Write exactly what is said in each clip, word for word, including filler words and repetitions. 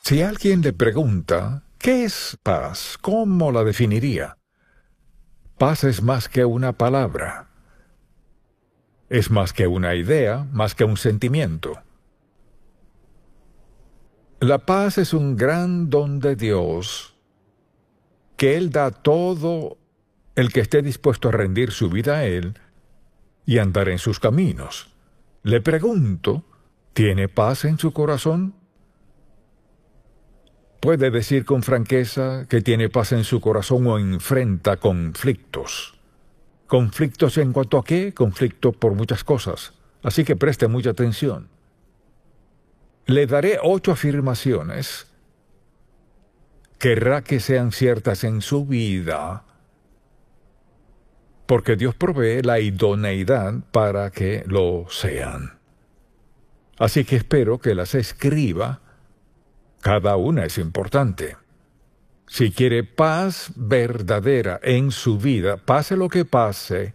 Si alguien le pregunta, ¿qué es paz? ¿Cómo la definiría? Paz es más que una palabra. Es más que una idea, más que un sentimiento. La paz es un gran don de Dios que Él da a todo el que esté dispuesto a rendir su vida a Él y andar en sus caminos. Le pregunto, ¿tiene paz en su corazón? ¿Puede decir con franqueza que tiene paz en su corazón o enfrenta conflictos? ¿Conflictos en cuanto a qué? Conflicto por muchas cosas. Así que preste mucha atención. Le daré ocho afirmaciones. Querrá que sean ciertas en su vida, porque Dios provee la idoneidad para que lo sean. Así que espero que las escriba. Cada una es importante. Si quiere paz verdadera en su vida, pase lo que pase,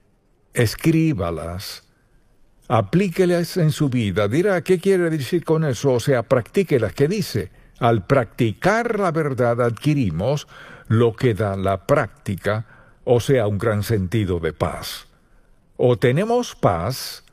escríbalas, aplíquelas en su vida. Dirá, ¿qué quiere decir con eso? O sea, practíquelas. ¿Qué dice? Al practicar la verdad adquirimos lo que da la práctica, o sea, un gran sentido de paz. O tenemos paz,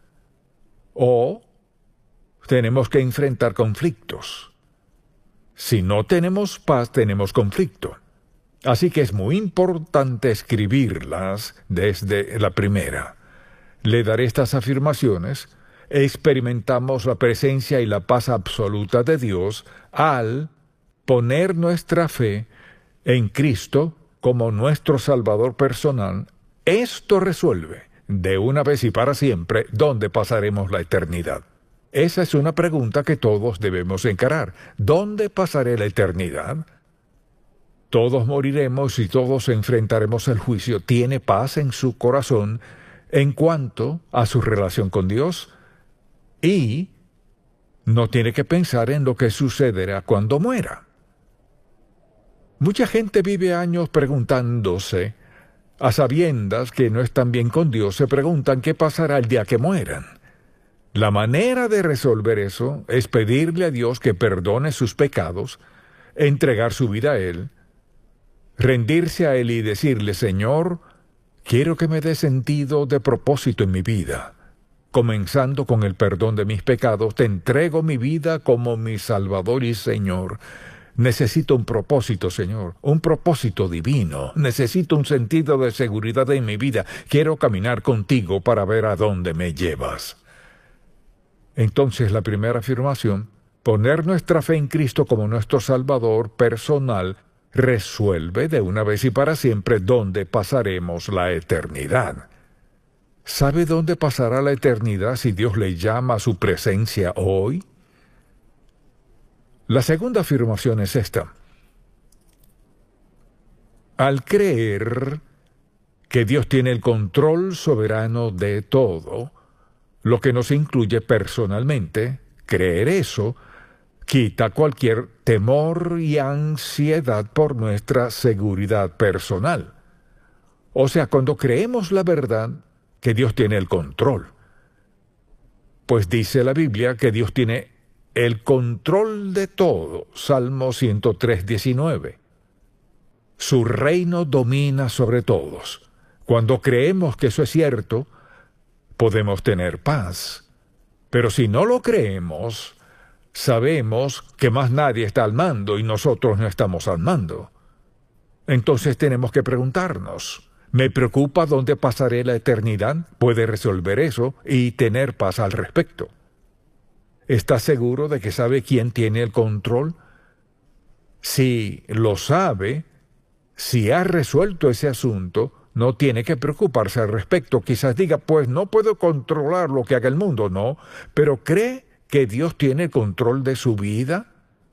o tenemos que enfrentar conflictos. Si no tenemos paz, tenemos conflicto. Así que es muy importante escribirlas desde la primera. Le daré estas afirmaciones. Experimentamos la presencia y la paz absoluta de Dios al poner nuestra fe en Cristo como nuestro Salvador personal. Esto resuelve, de una vez y para siempre, dónde pasaremos la eternidad. Esa es una pregunta que todos debemos encarar. ¿Dónde pasaré la eternidad? Todos moriremos y todos enfrentaremos el juicio. ¿Tiene paz en su corazón en cuanto a su relación con Dios? Y no tiene que pensar en lo que sucederá cuando muera. Mucha gente vive años preguntándose, a sabiendas que no están bien con Dios, se preguntan qué pasará el día que mueran. La manera de resolver eso es pedirle a Dios que perdone sus pecados, entregar su vida a Él, rendirse a Él y decirle, Señor, quiero que me dé sentido de propósito en mi vida. Comenzando con el perdón de mis pecados, te entrego mi vida como mi Salvador y Señor. Necesito un propósito, Señor, un propósito divino. Necesito un sentido de seguridad en mi vida. Quiero caminar contigo para ver a dónde me llevas. Entonces, la primera afirmación, poner nuestra fe en Cristo como nuestro Salvador personal, resuelve de una vez y para siempre dónde pasaremos la eternidad. ¿Sabe dónde pasará la eternidad si Dios le llama a su presencia hoy? La segunda afirmación es esta. Al creer que Dios tiene el control soberano de todo, lo que nos incluye personalmente, creer eso, quita cualquier temor y ansiedad por nuestra seguridad personal. O sea, cuando creemos la verdad, que Dios tiene el control. Pues dice la Biblia que Dios tiene el control de todo. Salmo ciento tres, diecinueve. Su reino domina sobre todos. Cuando creemos que eso es cierto, podemos tener paz. Pero si no lo creemos, sabemos que más nadie está al mando y nosotros no estamos al mando. Entonces tenemos que preguntarnos, ¿me preocupa dónde pasaré la eternidad? Puede resolver eso y tener paz al respecto. ¿Está seguro de que sabe quién tiene el control? Si lo sabe, si ha resuelto ese asunto, no tiene que preocuparse al respecto. Quizás diga, pues no puedo controlar lo que haga el mundo, no. Pero ¿cree que Dios tiene el control de su vida?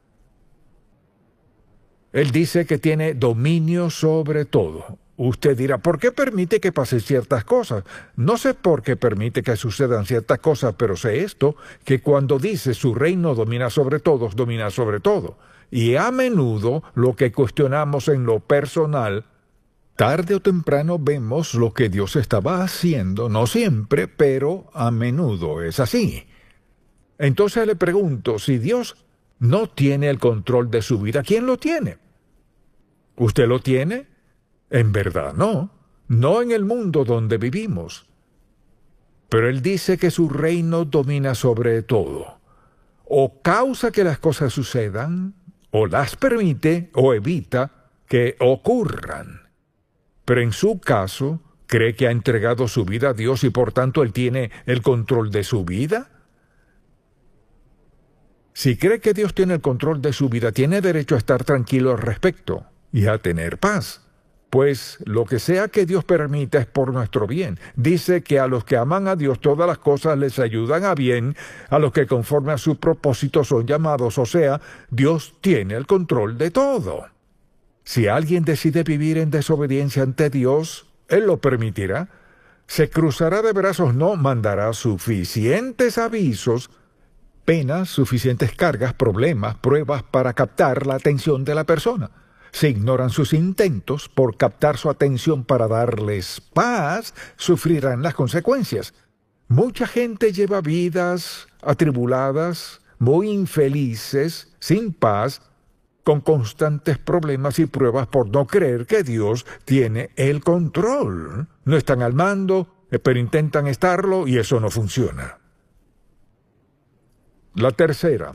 Él dice que tiene dominio sobre todo. Usted dirá, ¿por qué permite que pasen ciertas cosas? No sé por qué permite que sucedan ciertas cosas, pero sé esto, que cuando dice su reino domina sobre todos, domina sobre todo. Y a menudo lo que cuestionamos en lo personal, tarde o temprano vemos lo que Dios estaba haciendo, no siempre, pero a menudo es así. Entonces le pregunto, si Dios no tiene el control de su vida. ¿Quién lo tiene? ¿Usted lo tiene? En verdad no, no en el mundo donde vivimos. Pero Él dice que su reino domina sobre todo. O causa que las cosas sucedan, o las permite, o evita que ocurran. Pero en su caso, ¿cree que ha entregado su vida a Dios y por tanto Él tiene el control de su vida? Si cree que Dios tiene el control de su vida, tiene derecho a estar tranquilo al respecto y a tener paz. Pues lo que sea que Dios permita es por nuestro bien. Dice que a los que aman a Dios todas las cosas les ayudan a bien, a los que conforme a su propósito son llamados. O sea, Dios tiene el control de todo. Si alguien decide vivir en desobediencia ante Dios, Él lo permitirá. Se cruzará de brazos, no mandará suficientes avisos, penas, suficientes cargas, problemas, pruebas para captar la atención de la persona. Si ignoran sus intentos por captar su atención para darles paz, sufrirán las consecuencias. Mucha gente lleva vidas atribuladas, muy infelices, sin paz, con constantes problemas y pruebas por no creer que Dios tiene el control. No están al mando, pero intentan estarlo y eso no funciona. La tercera.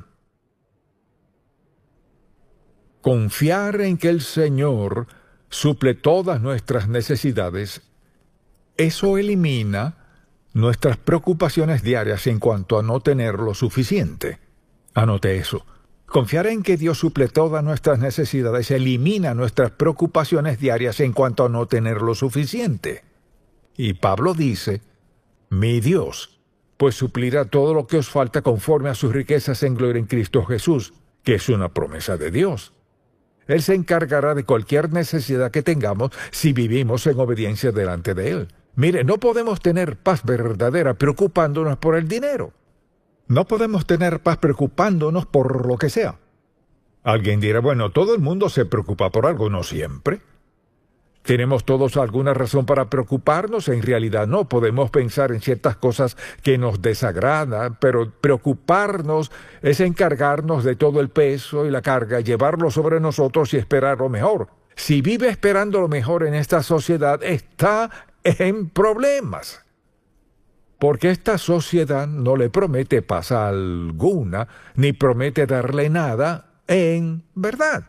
Confiar en que el Señor suple todas nuestras necesidades, eso elimina nuestras preocupaciones diarias en cuanto a no tener lo suficiente. Anote eso. Confiar en que Dios suple todas nuestras necesidades elimina nuestras preocupaciones diarias en cuanto a no tener lo suficiente. Y Pablo dice, mi Dios, pues suplirá todo lo que os falta conforme a sus riquezas en gloria en Cristo Jesús, que es una promesa de Dios. Él se encargará de cualquier necesidad que tengamos si vivimos en obediencia delante de Él. Mire, no podemos tener paz verdadera preocupándonos por el dinero. No podemos tener paz preocupándonos por lo que sea. Alguien dirá, bueno, todo el mundo se preocupa por algo, no siempre. ¿Tenemos todos alguna razón para preocuparnos? En realidad no. Podemos pensar en ciertas cosas que nos desagradan, pero preocuparnos es encargarnos de todo el peso y la carga, llevarlo sobre nosotros y esperar lo mejor. Si vive esperando lo mejor en esta sociedad, está en problemas. Porque esta sociedad no le promete paz alguna, ni promete darle nada en verdad.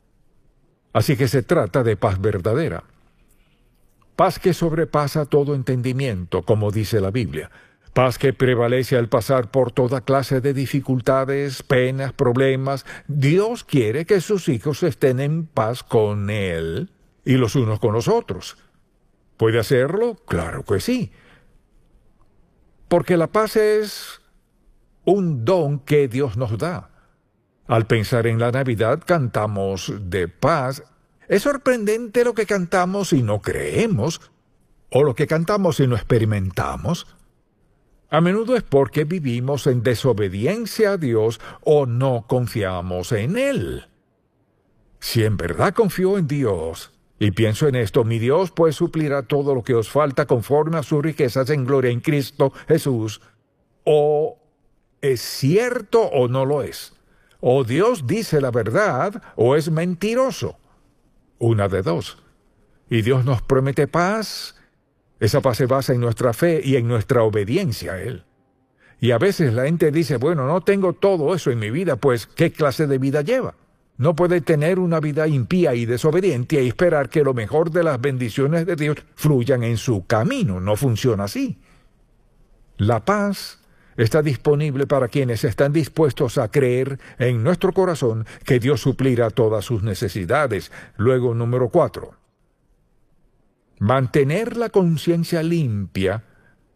Así que se trata de paz verdadera. Paz que sobrepasa todo entendimiento, como dice la Biblia. Paz que prevalece al pasar por toda clase de dificultades, penas, problemas. Dios quiere que sus hijos estén en paz con Él y los unos con los otros. ¿Puede hacerlo? Claro que sí. Porque la paz es un don que Dios nos da. Al pensar en la Navidad, cantamos de paz. Es sorprendente lo que cantamos y no creemos, o lo que cantamos y no experimentamos. A menudo es porque vivimos en desobediencia a Dios o no confiamos en Él. Si en verdad confío en Dios, y pienso en esto, mi Dios pues suplirá todo lo que os falta conforme a sus riquezas en gloria en Cristo Jesús, o es cierto o no lo es. O Dios dice la verdad, o es mentiroso. Una de dos. Y Dios nos promete paz. Esa paz se basa en nuestra fe y en nuestra obediencia a Él. Y a veces la gente dice, bueno, no tengo todo eso en mi vida, pues, ¿qué clase de vida lleva? No puede tener una vida impía y desobediente y esperar que lo mejor de las bendiciones de Dios fluyan en su camino. No funciona así. La paz está disponible para quienes están dispuestos a creer en nuestro corazón que Dios suplirá todas sus necesidades. Luego, número cuatro. Mantener la conciencia limpia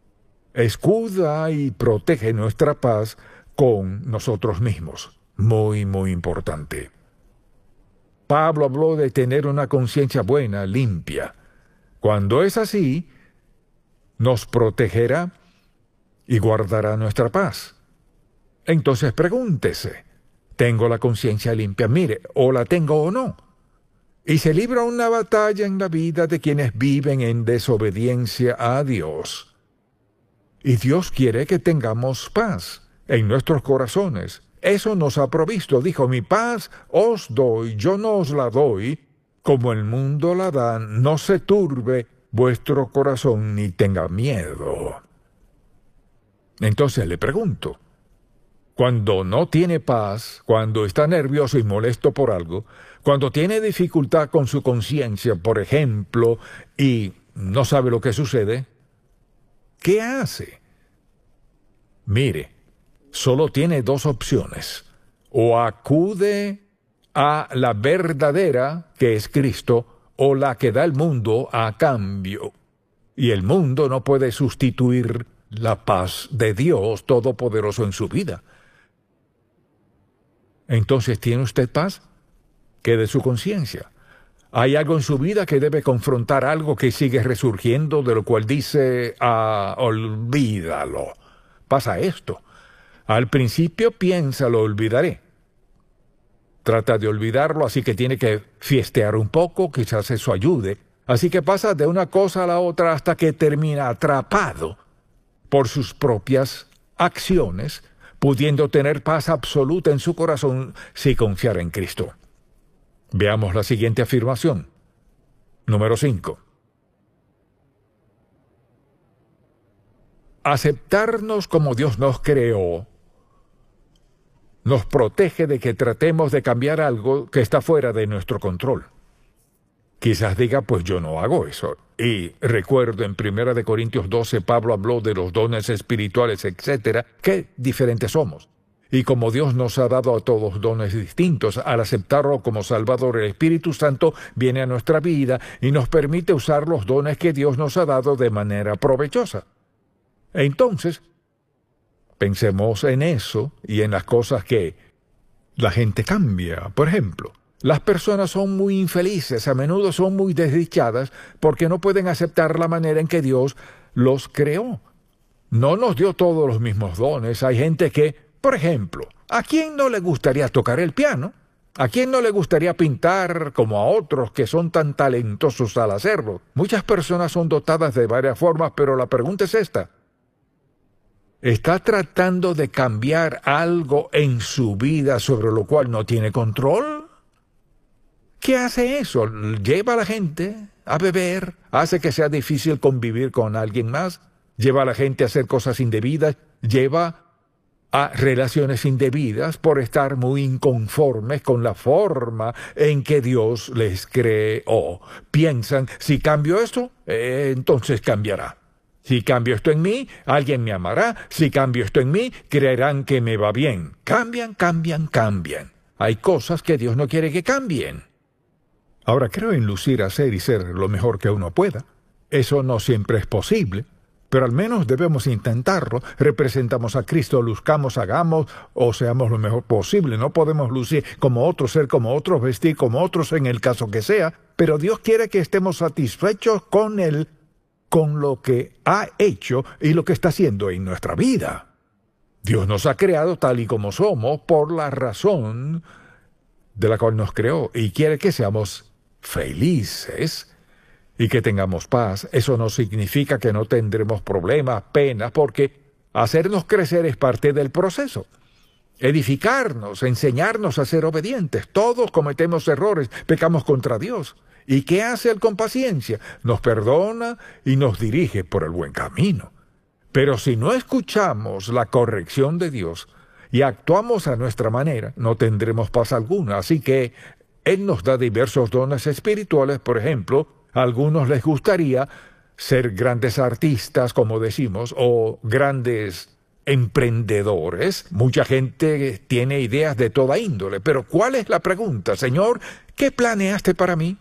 escuda y protege nuestra paz con nosotros mismos. Muy, muy importante. Pablo habló de tener una conciencia buena, limpia. Cuando es así, nos protegerá y guardará nuestra paz. Entonces pregúntese, ¿tengo la conciencia limpia? Mire, o la tengo o no. Y se libra una batalla en la vida de quienes viven en desobediencia a Dios. Y Dios quiere que tengamos paz en nuestros corazones Eso nos ha provisto. Dijo, mi paz os doy, yo no os la doy, como el mundo la da, no se turbe vuestro corazón ni tenga miedo. Entonces le pregunto, cuando no tiene paz, cuando está nervioso y molesto por algo, cuando tiene dificultad con su conciencia, por ejemplo, y no sabe lo que sucede, ¿qué hace? Mire, solo tiene dos opciones. O acude a la verdadera, que es Cristo, o la que da el mundo a cambio. Y el mundo no puede sustituir la paz de Dios Todopoderoso en su vida. Entonces, ¿tiene usted paz? Quede su conciencia. ¿Hay algo en su vida que debe confrontar algo que sigue resurgiendo, de lo cual dice, ah, olvídalo? Pasa esto. Al principio piensa, lo olvidaré. Trata de olvidarlo, así que tiene que fiestear un poco, quizás eso ayude. Así que pasa de una cosa a la otra hasta que termina atrapado por sus propias acciones, pudiendo tener paz absoluta en su corazón si confiara en Cristo. Veamos la siguiente afirmación. Número cinco. Aceptarnos como Dios nos creó nos protege de que tratemos de cambiar algo que está fuera de nuestro control. Quizás diga, pues yo no hago eso. Y recuerdo en Primera de Corintios doce, Pablo habló de los dones espirituales, etcétera, qué diferentes somos. Y como Dios nos ha dado a todos dones distintos, al aceptarlo como Salvador, el Espíritu Santo viene a nuestra vida y nos permite usar los dones que Dios nos ha dado de manera provechosa. Entonces, pensemos en eso y en las cosas que la gente cambia. Por ejemplo, las personas son muy infelices, a menudo son muy desdichadas porque no pueden aceptar la manera en que Dios los creó. No nos dio todos los mismos dones. Hay gente que, por ejemplo, ¿a quién no le gustaría tocar el piano? ¿A quién no le gustaría pintar como a otros que son tan talentosos al hacerlo? Muchas personas son dotadas de varias formas, pero la pregunta es esta. ¿Está tratando de cambiar algo en su vida sobre lo cual no tiene control? ¿Qué hace eso? ¿Lleva a la gente a beber? ¿Hace que sea difícil convivir con alguien más? ¿Lleva a la gente a hacer cosas indebidas? ¿Lleva a relaciones indebidas por estar muy inconformes con la forma en que Dios les creó? Piensan, si cambio esto, eh, entonces cambiará. Si cambio esto en mí, alguien me amará. Si cambio esto en mí, creerán que me va bien. Cambian, cambian, cambian. Hay cosas que Dios no quiere que cambien. Ahora, creo en lucir, hacer y ser lo mejor que uno pueda. Eso no siempre es posible, pero al menos debemos intentarlo. Representamos a Cristo, luzcamos, hagamos o seamos lo mejor posible. No podemos lucir como otros, ser como otros, vestir como otros en el caso que sea, pero Dios quiere que estemos satisfechos con Él, con lo que ha hecho y lo que está haciendo en nuestra vida. Dios nos ha creado tal y como somos por la razón de la cual nos creó y quiere que seamos felices y que tengamos paz. Eso no significa que no tendremos problemas, penas, porque hacernos crecer es parte del proceso. Edificarnos, enseñarnos a ser obedientes. Todos cometemos errores, pecamos contra Dios. ¿Y qué hace Él con paciencia? Nos perdona y nos dirige por el buen camino. Pero si no escuchamos la corrección de Dios y actuamos a nuestra manera, no tendremos paz alguna. Así que Él nos da diversos dones espirituales. Por ejemplo, a algunos les gustaría ser grandes artistas, como decimos, o grandes emprendedores. Mucha gente tiene ideas de toda índole. Pero ¿cuál es la pregunta? Señor, ¿qué planeaste para mí?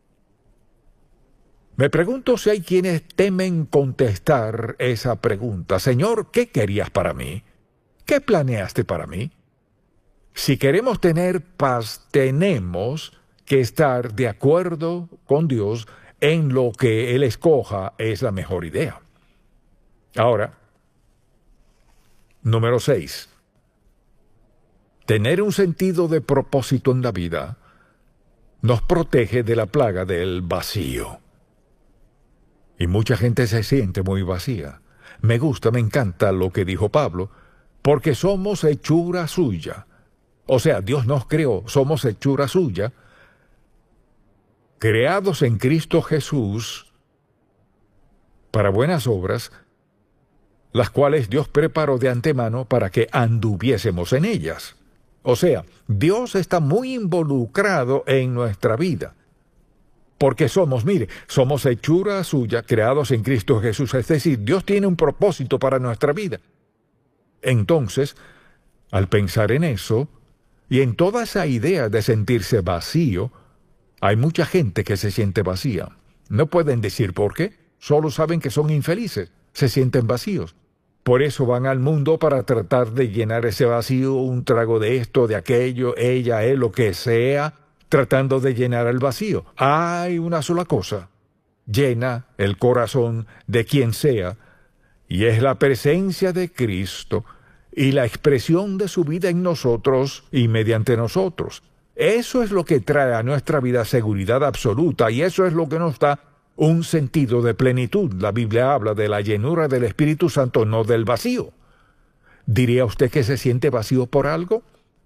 Me pregunto si hay quienes temen contestar esa pregunta. Señor, ¿qué querías para mí? ¿Qué planeaste para mí? Si queremos tener paz, tenemos que estar de acuerdo con Dios en lo que Él escoja es la mejor idea. Ahora, número seis. Tener un sentido de propósito en la vida nos protege de la plaga del vacío. Y mucha gente se siente muy vacía. Me gusta, me encanta lo que dijo Pablo. porque somos hechura suya. O sea, Dios nos creó, somos hechura suya, creados en Cristo Jesús para buenas obras, las cuales Dios preparó de antemano para que anduviésemos en ellas. O sea, Dios está muy involucrado en nuestra vida. Porque somos, mire, somos hechura suya, creados en Cristo Jesús. Es decir, Dios tiene un propósito para nuestra vida. Entonces, al pensar en eso, y en toda esa idea de sentirse vacío, hay mucha gente que se siente vacía. No pueden decir por qué, solo saben que son infelices, se sienten vacíos. Por eso van al mundo para tratar de llenar ese vacío, un trago de esto, de aquello, ella, él, lo que sea, tratando de llenar el vacío. Hay una sola cosa, llena el corazón de quien sea, y es la presencia de Cristo y la expresión de su vida en nosotros y mediante nosotros. Eso es lo que trae a nuestra vida seguridad absoluta, y eso es lo que nos da un sentido de plenitud. La Biblia habla de la llenura del Espíritu Santo, no del vacío. ¿Diría usted que se siente vacío por algo?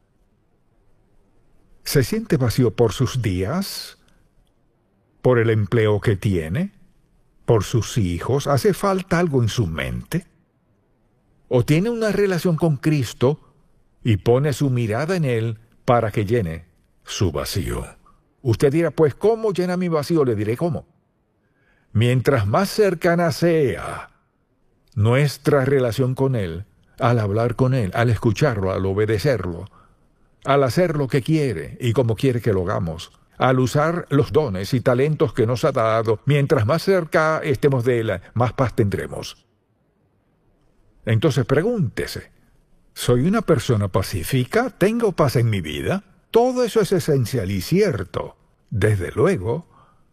¿Se siente vacío por sus días? ¿Por el empleo que tiene? ¿Por sus hijos? ¿Hace falta algo en su mente? ¿O tiene una relación con Cristo y pone su mirada en Él para que llene su vacío? Usted dirá, pues, ¿cómo llena mi vacío? Le diré cómo. Mientras más cercana sea nuestra relación con Él, al hablar con Él, al escucharlo, al obedecerlo, al hacer lo que quiere y como quiere que lo hagamos, al usar los dones y talentos que nos ha dado, mientras más cerca estemos de Él, más paz tendremos. Entonces pregúntese, ¿soy una persona pacífica? ¿Tengo paz en mi vida? Todo eso es esencial y cierto. Desde luego,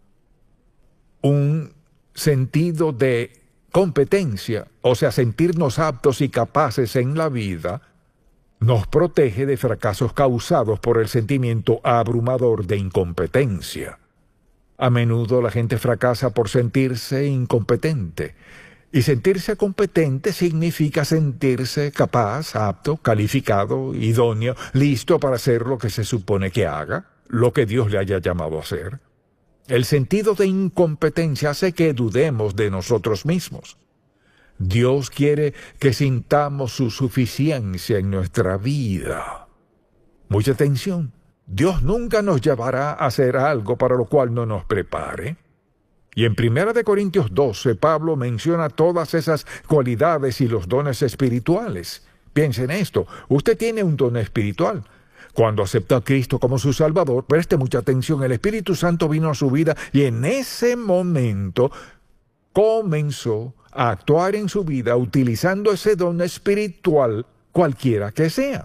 un sentido de competencia, o sea, sentirnos aptos y capaces en la vida, nos protege de fracasos causados por el sentimiento abrumador de incompetencia. A menudo la gente fracasa por sentirse incompetente, y sentirse competente significa sentirse capaz, apto, calificado, idóneo, listo para hacer lo que se supone que haga, lo que Dios le haya llamado a hacer. El sentido de incompetencia hace que dudemos de nosotros mismos. Dios quiere que sintamos su suficiencia en nuestra vida. Mucha atención. Dios nunca nos llevará a hacer algo para lo cual no nos prepare. Y en Primera de Corintios doce, Pablo menciona todas esas cualidades y los dones espirituales. Piense en esto. Usted tiene un don espiritual. Cuando aceptó a Cristo como su Salvador, preste mucha atención, el Espíritu Santo vino a su vida y en ese momento comenzó a actuar en su vida utilizando ese don espiritual, cualquiera que sea.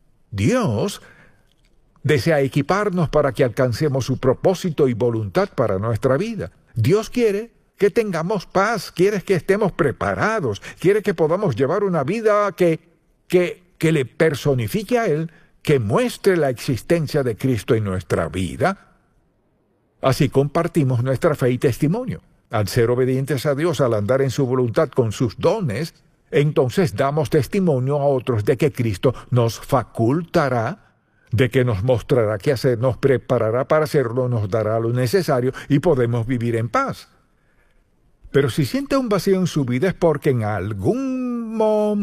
Dios desea equiparnos para que alcancemos su propósito y voluntad para nuestra vida. Dios quiere que tengamos paz, quiere que estemos preparados, quiere que podamos llevar una vida que, que, que le personifique a Él, que muestre la existencia de Cristo en nuestra vida. Así compartimos nuestra fe y testimonio. Al ser obedientes a Dios, al andar en su voluntad con sus dones, entonces damos testimonio a otros de que Cristo nos facultará, de que nos mostrará qué hacer, nos preparará para hacerlo, nos dará lo necesario y podemos vivir en paz. Pero si siente un vacío en su vida es porque en algún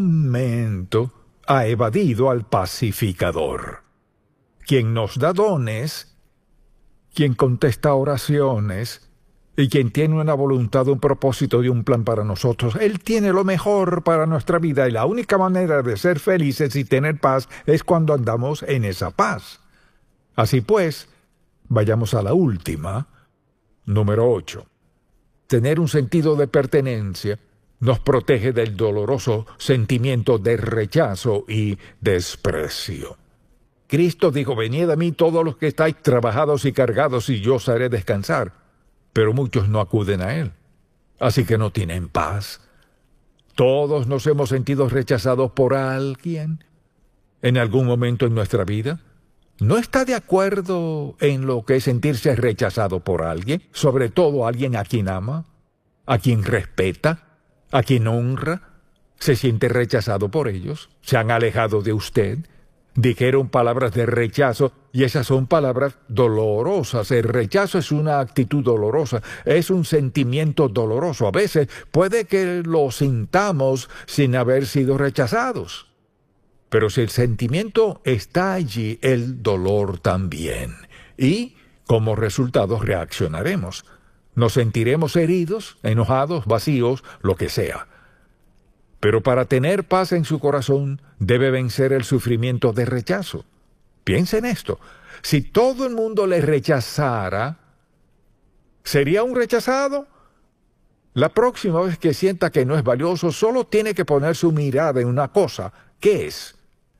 momento ha evadido al pacificador, quien nos da dones, quien contesta oraciones y quien tiene una voluntad, un propósito y un plan para nosotros. Él tiene lo mejor para nuestra vida y la única manera de ser felices y tener paz es cuando andamos en esa paz. Así pues, vayamos a la última, número ocho. Tener un sentido de pertenencia nos protege del doloroso sentimiento de rechazo y desprecio. Cristo dijo, venid a mí todos los que estáis trabajados y cargados y yo os haré descansar. Pero muchos no acuden a Él, así que no tienen paz. Todos nos hemos sentido rechazados por alguien en algún momento en nuestra vida. ¿No está de acuerdo en lo que es sentirse rechazado por alguien? Sobre todo alguien a quien ama, a quien respeta, a quien honra. Se siente rechazado por ellos, se han alejado de usted, dijeron palabras de rechazo y esas son palabras dolorosas. El rechazo es una actitud dolorosa, es un sentimiento doloroso. A veces puede que lo sintamos sin haber sido rechazados. Pero si el sentimiento está allí, el dolor también. Y como resultado reaccionaremos. Nos sentiremos heridos, enojados, vacíos, lo que sea. Pero para tener paz en su corazón, debe vencer el sufrimiento de rechazo. Piensa en esto. Si todo el mundo le rechazara, ¿sería un rechazado? La próxima vez que sienta que no es valioso, solo tiene que poner su mirada en una cosa. ¿Qué es?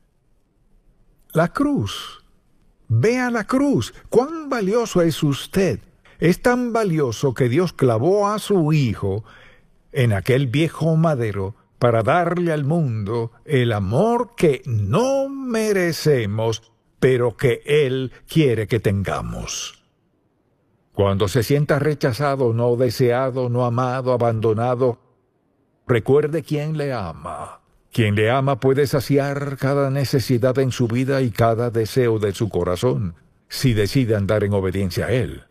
La cruz. Vea la cruz. ¿Cuán valioso es usted? Es tan valioso que Dios clavó a su Hijo en aquel viejo madero para darle al mundo el amor que no merecemos, pero que Él quiere que tengamos. Cuando se sienta rechazado, no deseado, no amado, abandonado, recuerde quién le ama. Quien le ama puede saciar cada necesidad en su vida y cada deseo de su corazón, si decide andar en obediencia a Él.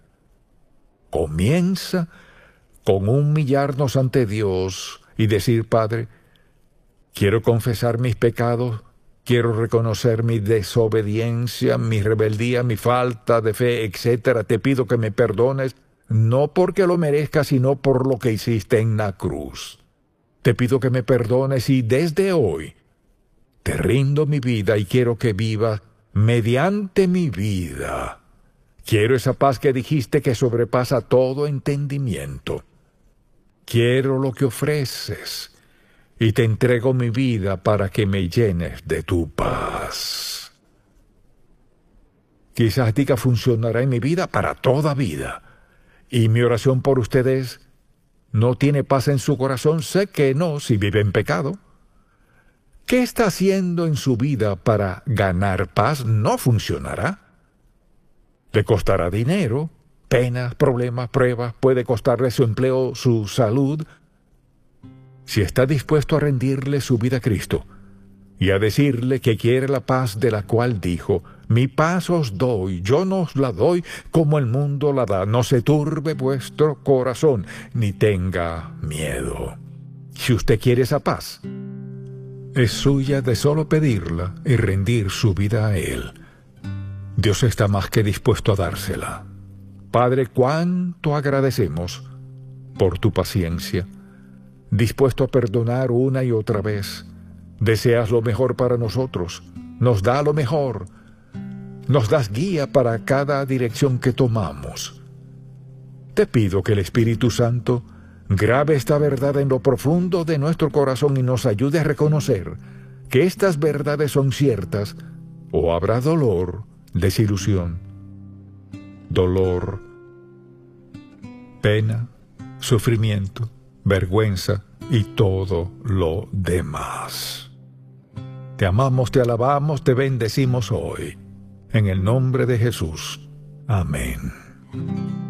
Comienza con humillarnos ante Dios y decir: Padre, quiero confesar mis pecados, quiero reconocer mi desobediencia, mi rebeldía, mi falta de fe, etcétera. Te pido que me perdones, no porque lo merezca, sino por lo que hiciste en la cruz. Te pido que me perdones y desde hoy te rindo mi vida y quiero que vivas mediante mi vida. Quiero esa paz que dijiste que sobrepasa todo entendimiento. Quiero lo que ofreces y te entrego mi vida para que me llenes de tu paz. Quizás diga: funcionará en mi vida para toda vida. Y mi oración por ustedes: ¿no tiene paz en su corazón? Sé que no, si vive en pecado. ¿Qué está haciendo en su vida para ganar paz? No funcionará. Le costará dinero, penas, problemas, pruebas, puede costarle su empleo, su salud. Si está dispuesto a rendirle su vida a Cristo y a decirle que quiere la paz de la cual dijo: mi paz os doy, yo no os la doy como el mundo la da, no se turbe vuestro corazón, ni tenga miedo. Si usted quiere esa paz, es suya de solo pedirla y rendir su vida a Él. Dios está más que dispuesto a dársela. Padre, cuánto agradecemos por tu paciencia, dispuesto a perdonar una y otra vez. Deseas lo mejor para nosotros, nos da lo mejor, nos das guía para cada dirección que tomamos. Te pido que el Espíritu Santo grabe esta verdad en lo profundo de nuestro corazón y nos ayude a reconocer que estas verdades son ciertas, o habrá dolor, desilusión, dolor, pena, sufrimiento, vergüenza y todo lo demás. Te amamos, te alabamos, te bendecimos hoy. En el nombre de Jesús. Amén.